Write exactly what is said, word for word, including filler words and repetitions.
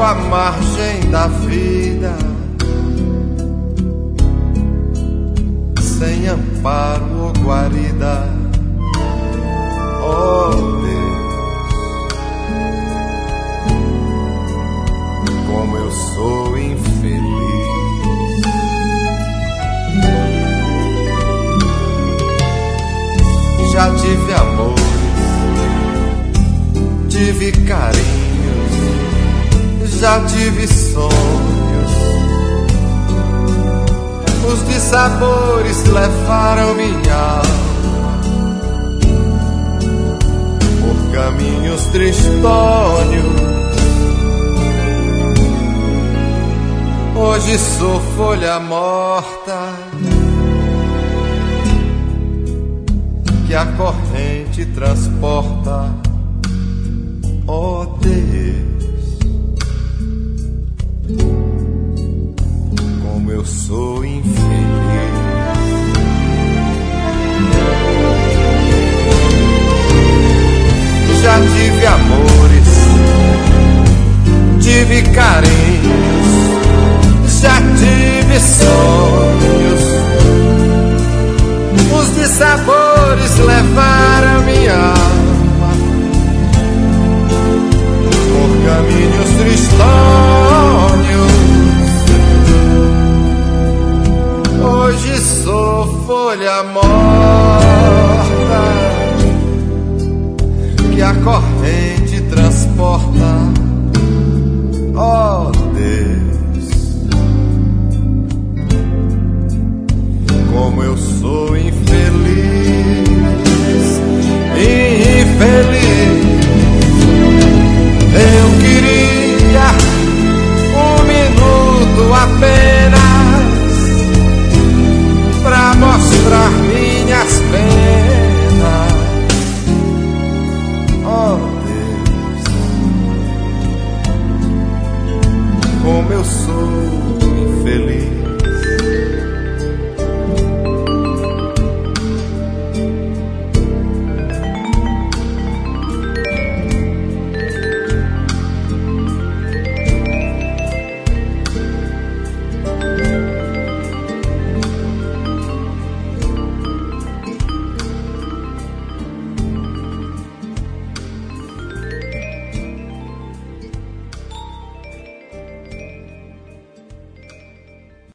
beco à margem da vida, sem amparo ou guarida. Oh Deus, como eu sou infeliz. Já tive amores, tive carinhos, já tive sonhos. Os dissabores levaram minha alma por caminhos tristonhos. Hoje sou folha morta que a corrente transporta. Oh Deus, como eu sou infeliz. Já tive amores, tive carinhos, já tive sonhos. Os dissabores levaram minha alma por caminhos tristonhos. Hoje sou folha morta que a corrente transporta. Oh Deus, como eu sou infeliz, infeliz. Eu queria um minuto apenas pra mostrar minhas penas. Oh Deus, como eu sou infeliz.